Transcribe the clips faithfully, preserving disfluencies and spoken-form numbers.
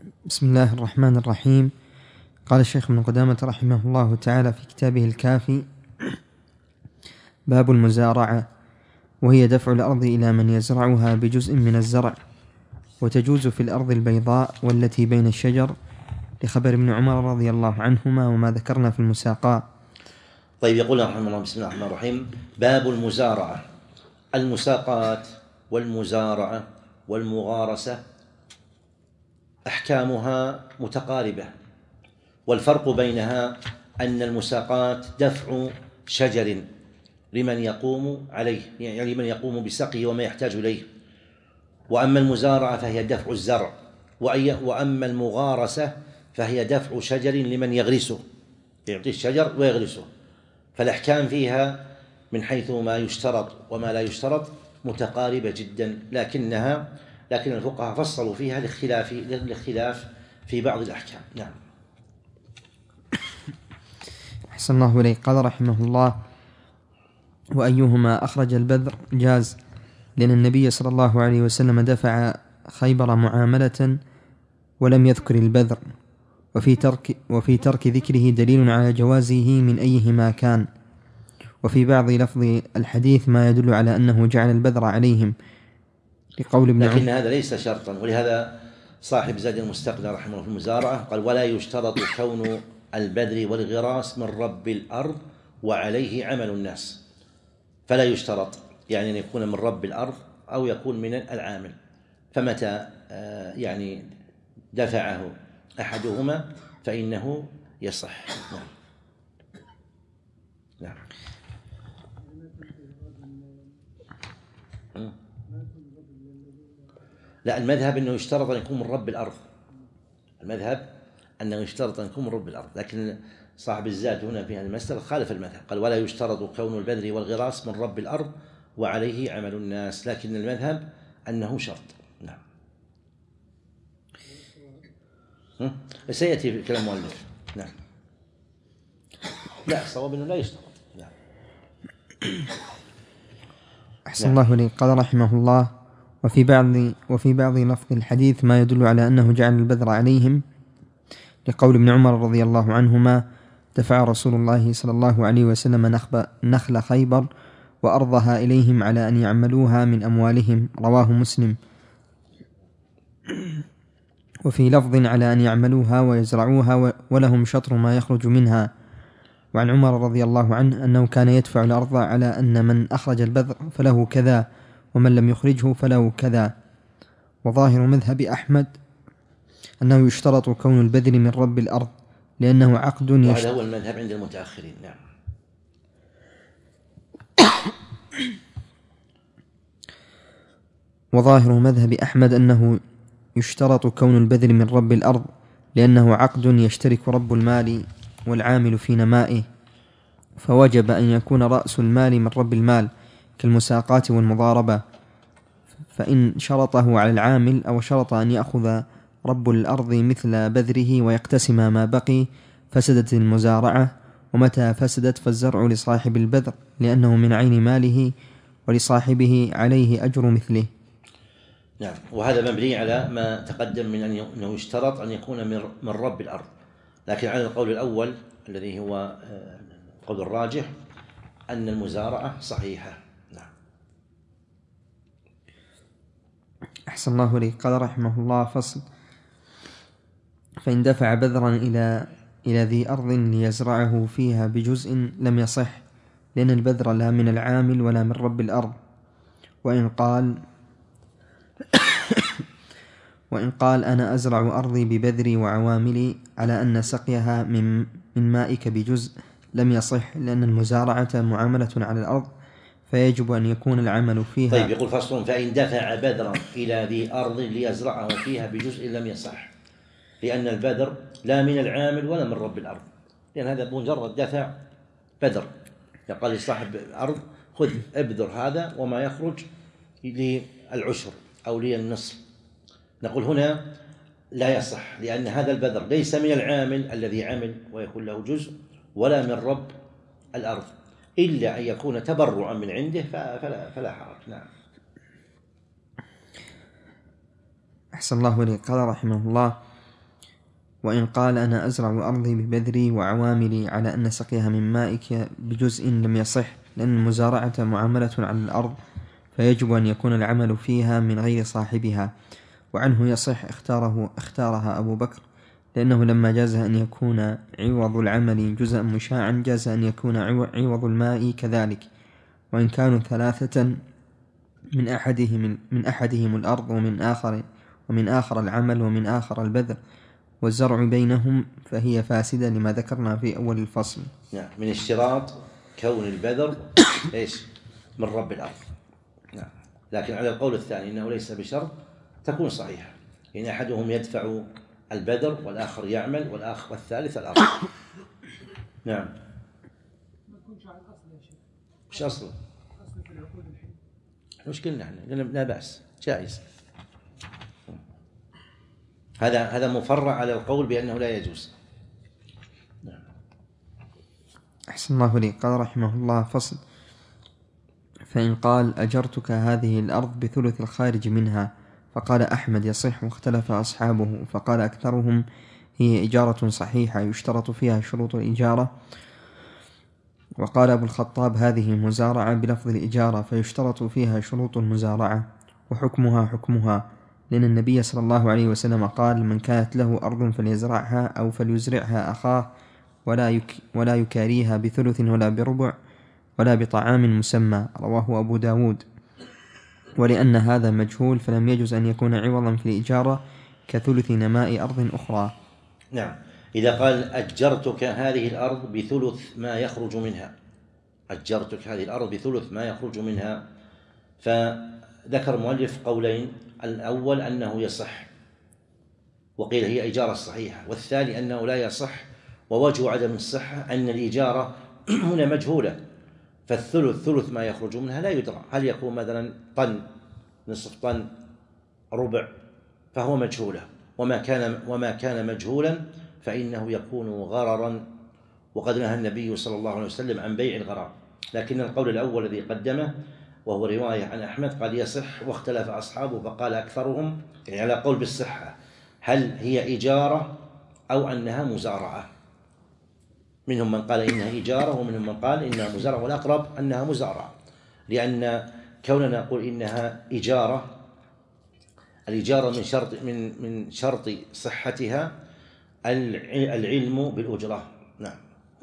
بسم الله الرحمن الرحيم. قال الشيخ ابن قدامة رحمه الله تعالى في كتابه الكافي: باب المزارعة، وهي دفع الأرض إلى من يزرعها بجزء من الزرع، وتجوز في الأرض البيضاء والتي بين الشجر، لخبر ابن عمر رضي الله عنهما وما ذكرنا في المساقاة. طيب، يقول رحمه الله: بسم الله الرحمن الرحيم. باب المزارعة. المساقات والمزارعة والمغارسة أحكامها متقاربة، والفرق بينها أن المساقات دفع شجر لمن يقوم عليه، يعني لمن يقوم بسقيه وما يحتاج إليه، وأما المزارعة فهي دفع الزرع، وأما المغارسة فهي دفع شجر لمن يغرسه، يعطيه الشجر ويغرسه. فالأحكام فيها من حيث ما يشترط وما لا يشترط متقاربة جدا، لكنها لكن الفقهاء فصلوا فيها لاختلاف الاختلاف في بعض الأحكام. نعم. أحسن الله إليك. قال رحمه الله: وأيهما أخرج البذر جاز، لأن النبي صلى الله عليه وسلم دفع خيبر معاملة ولم يذكر البذر، وفي ترك, وفي ترك ذكره دليل على جوازه من أيهما كان. وفي بعض لفظ الحديث ما يدل على أنه جعل البذر عليهم، لقول ابن لكن هذا ليس شرطا، ولهذا صاحب زاد المستقنع رحمه الله في المزارعة قال: ولا يشترط كون البذر والغراس من رب الأرض وعليه عمل الناس. فلا يشترط يعني أن يكون من رب الأرض أو يكون من العامل، فمتى يعني دفعه أحدهما فإنه يصح. نعم. نعم. لا، المذهب أنه يشترط أن يكون من رب الأرض. المذهب أنه يشترط أن يكون من رب الأرض، لكن صاحب الزاد هنا في هذه المسألة خالف المذهب، قال: ولا يشترط كون البذر والغراس من رب الأرض وعليه عمل الناس، لكن المذهب أنه شرط. نعم. سيأتي في كلام المؤلف. نعم. لا، صواب أنه لا يشترط. نعم. أحسن الله إليك. قال رحمه الله: وفي بعض وفي بعض لفظ الحديث ما يدل على أنه جعل البذر عليهم، لقول ابن عمر رضي الله عنهما: دفع رسول الله صلى الله عليه وسلم نخل خيبر وأرضها إليهم على أن يعملوها من أموالهم، رواه مسلم. وفي لفظ على أن يعملوها ويزرعوها ولهم شطر ما يخرج منها. وعن عمر رضي الله عنه أنه كان يدفع الأرض على أن من أخرج البذر فله كذا، ومن لم يخرجه فله كذا. وظاهر مذهب أحمد أنه يشترط كون البذر من رب الأرض، لأنه عقد يشترط. وهذا هو المذهب عند المتأخرين. نعم. وظاهر مذهب أحمد أنه يشترط كون البذر من رب الأرض، لأنه عقد يشترك رب المال والعامل في نمائه، فوجب أن يكون رأس المال من رب المال كالمساقات والمضاربة. فإن شرطه على العامل أو شرط أن يأخذ رب الأرض مثل بذره ويقتسم ما بقي فسدت المزارعة، ومتى فسدت فالزرع لصاحب البذر لأنه من عين ماله، ولصاحبه عليه أجر مثله. نعم. وهذا مبني على ما تقدم من أنه يشترط أن يكون من رب الأرض، لكن على القول الأول الذي هو القول الراجح أن المزارعة صحيحة. نعم. أحسن الله إليك. قال رحمه الله: فصل: فإن دفع بذرا إلى إلى ذي أرض ليزرعه فيها بجزء لم يصح، لأن البذر لا من العامل ولا من رب الأرض. وإن قال وإن قال أنا أزرع أرضي ببذري وعواملي على أن سقيها من من مائك بجزء لم يصح، لأن المزارعة معاملة على الأرض، فيجب أن يكون العمل فيها. طيب، يقول: فصل: فإن دفع بذرا إلى ذي أرض ليزرعه فيها بجزء لم يصح، لأن البذر لا من العامل ولا من رب الأرض، لأن هذا مجرد دفع بذر. يقال لصاحب الأرض: خذ ابذر هذا وما يخرج للعشر أو للنصف. نقول هنا لا يصح، لأن هذا البذر ليس من العامل الذي عمل ويكون له جزء، ولا من رب الأرض، إلا أن يكون تبرعا من عنده فلا, فلا حرج. نعم. أحسن الله إليك. قال رحمه الله: وإن قال أنا أزرع أرضي ببذري وعواملي على أن سقيها من مائك بجزء لم يصح، لأن المزارعة معاملة على الأرض فيجب أن يكون العمل فيها من غير صاحبها. وعنه يصح اختاره اختارها أبو بكر، لأنه لما جاز أن يكون عوض العمل جزءا مشاعا جاز أن يكون عوض الماء كذلك، وإن كانوا ثلاثة من أحدهم من أحدهم الأرض ومن آخر ومن آخر العمل ومن آخر البذر، والزرع بينهم فهي فاسدة لما ذكرنا في أول الفصل. نعم، من اشتراط كون البذر إيش من رب الأرض. نعم، لكن على القول الثاني إنه ليس بشرط تكون صحيحة، إن أحدهم يدفع البذر والآخر يعمل والآخر والثالث الأرض. نعم. ما تكونش على الأصل يا شيخ. مش أصله؟ أصل في العقود الحين. مش قلنا احنا قلنا لا بأس جائز. هذا هذا مفرع على القول بأنه لا يجوز. نعم. أحسن الله لي. قال رحمه الله: فصل. فإن قال أجرتك هذه الأرض بثلث الخارج منها، فقال أحمد يصح، واختلف أصحابه، فقال أكثرهم هي إجارة صحيحة يشترط فيها شروط الإجارة، وقال أبو الخطاب هذه مزارعة بلفظ الإجارة فيشترط فيها شروط المزارعة، وحكمها حكمها، لأن النبي صلى الله عليه وسلم قال: من كانت له أرض فليزرعها أو فليزرعها أخاه، ولا, يك ولا يكاريها بثلث ولا بربع ولا بطعام مسمى. رواه أبو داود. ولأن هذا مجهول فلم يجوز أن يكون عوضا في الإجارة كثلث نماء أرض أخرى. نعم، إذا قال أجرتك هذه الأرض بثلث ما يخرج منها، أجرتك هذه الأرض بثلث ما يخرج منها، فذكر المؤلف قولين: الأول أنه يصح، وقيل هي إجارة صحيحة، والثاني أنه لا يصح، ووجه عدم الصحة أن الإجارة هنا مجهولة، فالثلث ثلث ما يخرج منها لا يدرى، هل يكون مثلا طن، نصف طن، ربع، فهو مجهولة، وما كان وما كان مجهولا فإنه يكون غررا، وقد نهى النبي صلى الله عليه وسلم عن بيع الغرر. لكن القول الأول الذي قدمه وهو رواية عن أحمد قال يصح، واختلف أصحابه فقال أكثرهم، يعني على قول بالصحة، هل هي إجارة أو أنها مزارعة. منهم من قال إنها إجارة ومنهم من قال إنها مزارعة، والأقرب أنها مزارعة، لأن كوننا نقول إنها إجارة، الإجارة من شرط من من شرط صحتها العلم بالأجرة. نعم.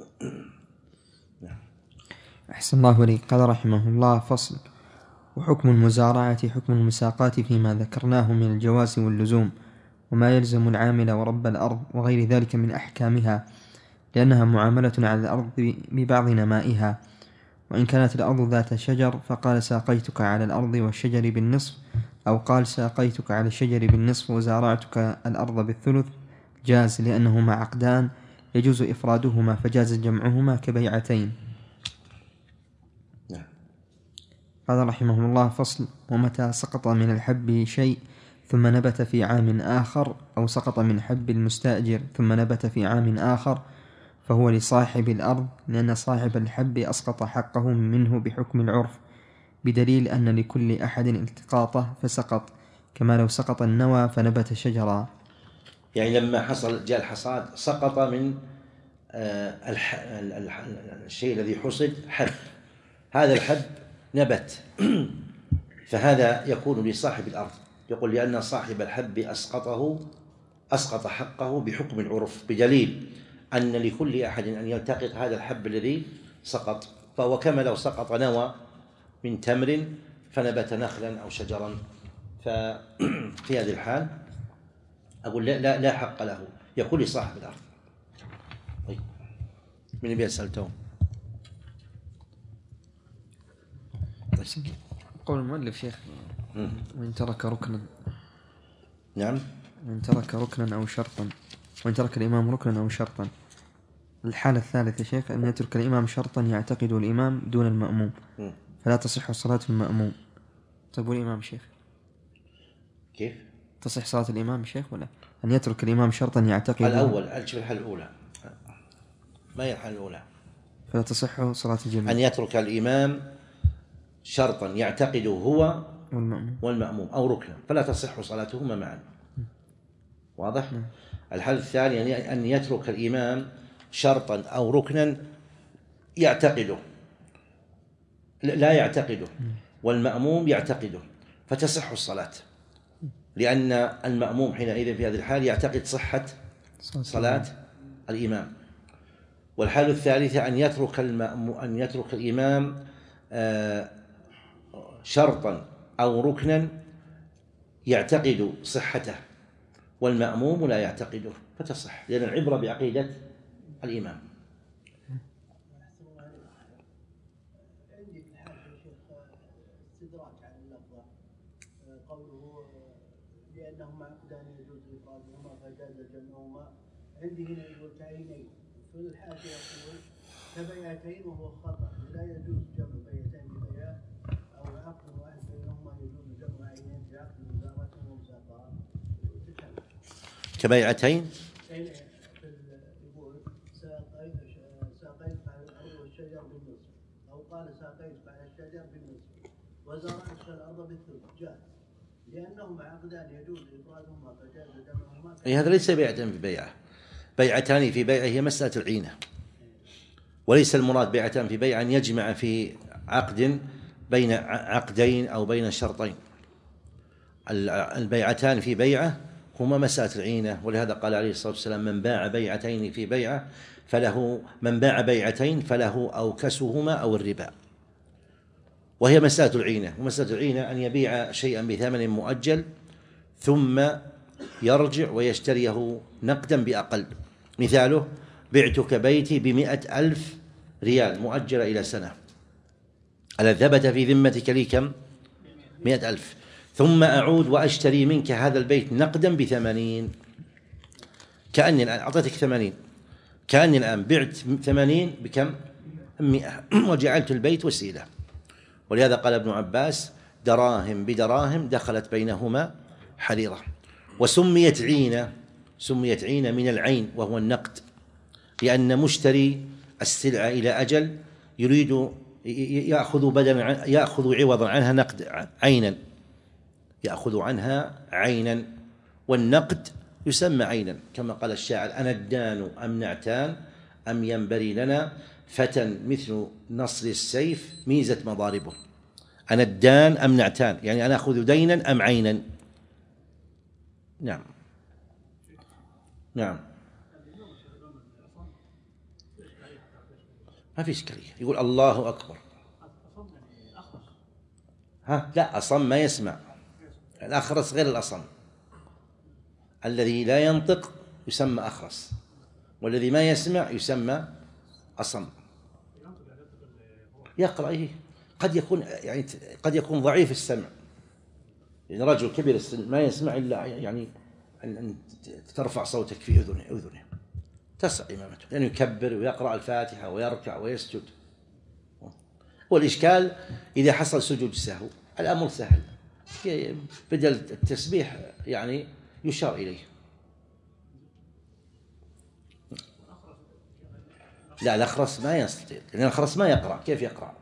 نعم. أحسن الله لي. قال رحمه الله: فصل. وحكم المزارعة حكم المساقات فيما ذكرناه من الجواز واللزوم، وما يلزم العامل ورب الأرض وغير ذلك من أحكامها، لأنها معاملة على الأرض ببعض نمائها. وإن كانت الأرض ذات شجر فقال ساقيتك على الأرض والشجر بالنصف، أو قال ساقيتك على الشجر بالنصف وزارعتك الأرض بالثلث، جاز، لأنهما عقدان يجوز إفرادهما فجاز جمعهما كبيعتين. قال رحمه الله: فصل. ومتى سقط من الحب شيء ثم نبت في عام آخر، أو سقط من حب المستأجر ثم نبت في عام آخر، فهو لصاحب الأرض، لأن صاحب الحب أسقط حقه منه بحكم العرف، بدليل أن لكل أحد التقاطه فسقط، كما لو سقط النوى فنبت شجرا. يعني لما حصل جاء الحصاد سقط من الشيء الذي حصد حب، هذا الحب نبت، فهذا يكون لصاحب الأرض، يقول لأن صاحب الحب أسقطه أسقط حقه بحكم العرف، بدليل أن لكل أحد أن يلتقط هذا الحب الذي سقط، فهو كما لو سقط نوى من تمر فنبت نخلا أو شجرا، ففي هذه الحال أقول لا, لا, لا حق له، يكون لصاحب الأرض. طيب، من بيسأل توم؟ قول المؤلف شيخ: وإن ترك ركنا. نعم. وإن ترك ركنا أو شرطا، وإن ترك الإمام ركنا أو شرطا. الحالة الثالثة شيخ أن يترك الإمام شرطا يعتقد الإمام دون المأموم، م. فلا تصح صلاة المأموم. طيب والإمام شيخ كيف تصح صلاة الإمام شيخ ولا أن يترك الإمام شرطا يعتقد؟ الأول أجب الحالة الأولى، ما هي الحالة الأولى؟ فلا تصح صلاة الجميع. أن يترك الإمام شرطا يعتقده هو والمأموم, والمأموم أو ركنا، فلا تصح صلاتهما معا. واضح؟ الحالة الثانية أن يترك الإمام شرطا أو ركنا يعتقده، لا يعتقده، والمأموم يعتقده، فتصح الصلاة، لأن المأموم حينئذ في هذه الحال يعتقد صحة صلاة الإمام. والحالة الثالثة أن يترك المأموم أن يترك الإمام شرطا أو ركنا يعتقد صحته، والمأموم لا يعتقده، فتصح، لأن العبرة بعقيدة الإمام. عندي في الحال يا شيخ استدراك على اللفظة، قوله لأنهما عقدان يجوز إفرادهما فجاز جمعهما، عندي هنا يقول كعينين، في الحال يقول كبيعتين وهو خطأ، لا يجوز جمع بيعتين ببيع، أو عقد واحد بينهما يجوز جمع عينين في عقد مزارعة ومساقات. كبيعتين يقول ساقيت ساقيت على الأرض والشجر بالنصف، أو قال ساقيت على الشجر بالنصف وزرعت الأرض بالثلث، جاز لأنهما عقدان يجوز إفرادهما فجاز جمعهما. أي هذا ليس بيعتان في بيعة، بيعتان في بيعة هي مسألة العينة، وليس المراد بيعتان في بيعة أن يجمع في عقد بين عقدين أو بين شرطين. البيعتان في بيعة هما مسألة العينة، ولهذا قال عليه الصلاة والسلام من باع بيعتين في بيعة فله من باع بيعتين فله أوكسهما أو الربا، وهي مسألة العينة. ومسألة العينة أن يبيع شيئا بثمن مؤجل ثم يرجع ويشتريه نقدا بأقل. مثاله بعتك بيتي بمئة ألف ريال مؤجلة إلى سنة، ألا ثبت في ذمتك لي كم؟ مئة ألف، ثم أعود وأشتري منك هذا البيت نقدا بثمانين، كأني الآن أعطيتك ثمانين، كأني الآن بعت ثمانين بكم؟ مئة، وجعلت البيت وسيلة. ولهذا قال ابن عباس دراهم بدراهم دخلت بينهما حريرة. وسميت عينة، سميت عينة من العين وهو النقد، لأن مشتري السلعة إلى أجل يريد يأخذ بدلا يأخذ عوضا عنها نقد عينا، يأخذ عنها عينا، والنقد يسمى عينا، كما قال الشاعر أنا الدان أم نعتان أم ينبري لنا فتى مثل نصر السيف ميزة مضاربه. أنا الدان أم نعتان، يعني أنا أخذ دينا أم عينا. نعم نعم ما في إشكالية، يقول الله أكبر. ها لا، أصم ما يسمع، الأخرس غير الأصم، الذي لا ينطق يسمى أخرس، والذي ما يسمع يسمى أصم. يقرأ إيه؟ قد يكون يعني قد يكون ضعيف السمع، يعني رجل كبير السن ما يسمع إلا يعني أن ترفع صوتك في أذنه أذنه تسع إمامته، لأنه يكبر ويقرأ الفاتحة ويركع ويسجد. والإشكال إذا حصل سجود سهو الأمر سهل، بدل التسبيح يعني يشار إليه. لا الأخرس ما يستطيع، لأن الأخرس ما يقرأ، كيف يقرأ؟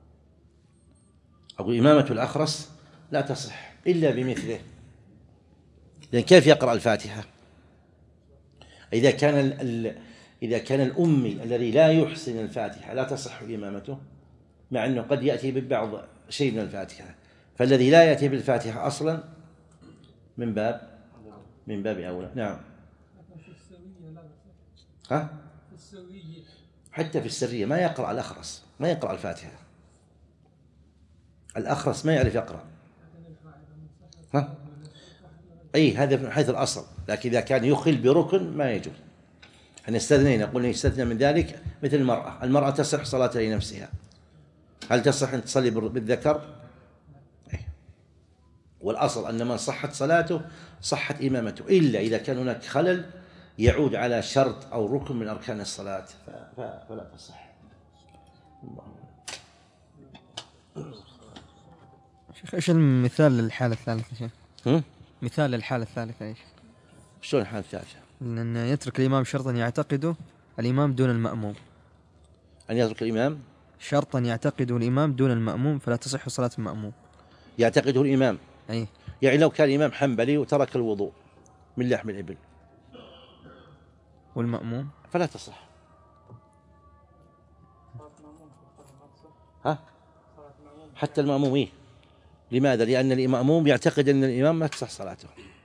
أقول إمامة الأخرس لا تصح إلا بمثله، لأن كيف يقرأ الفاتحة؟ إذا كان ال إذا كان الأمي الذي لا يحسن الفاتحة لا تصح إمامته، مع أنه قد يأتي ببعض شيء من الفاتحة، فالذي لا يأتي بالفاتحة أصلا من باب من باب أولى. نعم. ها؟ حتى في السرية ما يقرأ الأخرس، ما يقرأ الفاتحة، الأخرس ما يعرف يقرأ. ها؟ أي هذا من حيث الأصل، لكن إذا كان يخل بركن ما يجوز. أن استثنينا قلنا يستثنى من ذلك مثل المرأة، المرأة تصح صلاتها لنفسها، هل تصح أن تصلي بالذكر؟ أي. والأصل أن من صحت صلاته صحت إمامته، إلا إذا كان هناك خلل يعود على شرط أو ركن من أركان الصلاة فلا تصح. شيخ ايش المثال للحالة الثالثة شيخ؟ هم؟ مثال للحالة الثالثة ايش؟ شلون الحالة الثالثة؟ أن يترك الإمام شرطا يعتقده الإمام دون المأموم. أن يترك الإمام شرطا يعتقده الإمام دون المأموم فلا تصح صلاة المأموم. يعتقده الإمام، أي يعني لو كان الإمام حنبلي وترك الوضوء من لحم الإبل والمأموم فلا تصح. ها؟ حتى المأموم إيه؟ لماذا؟ لأن المأموم يعتقد أن الإمام ما تصح صلاته.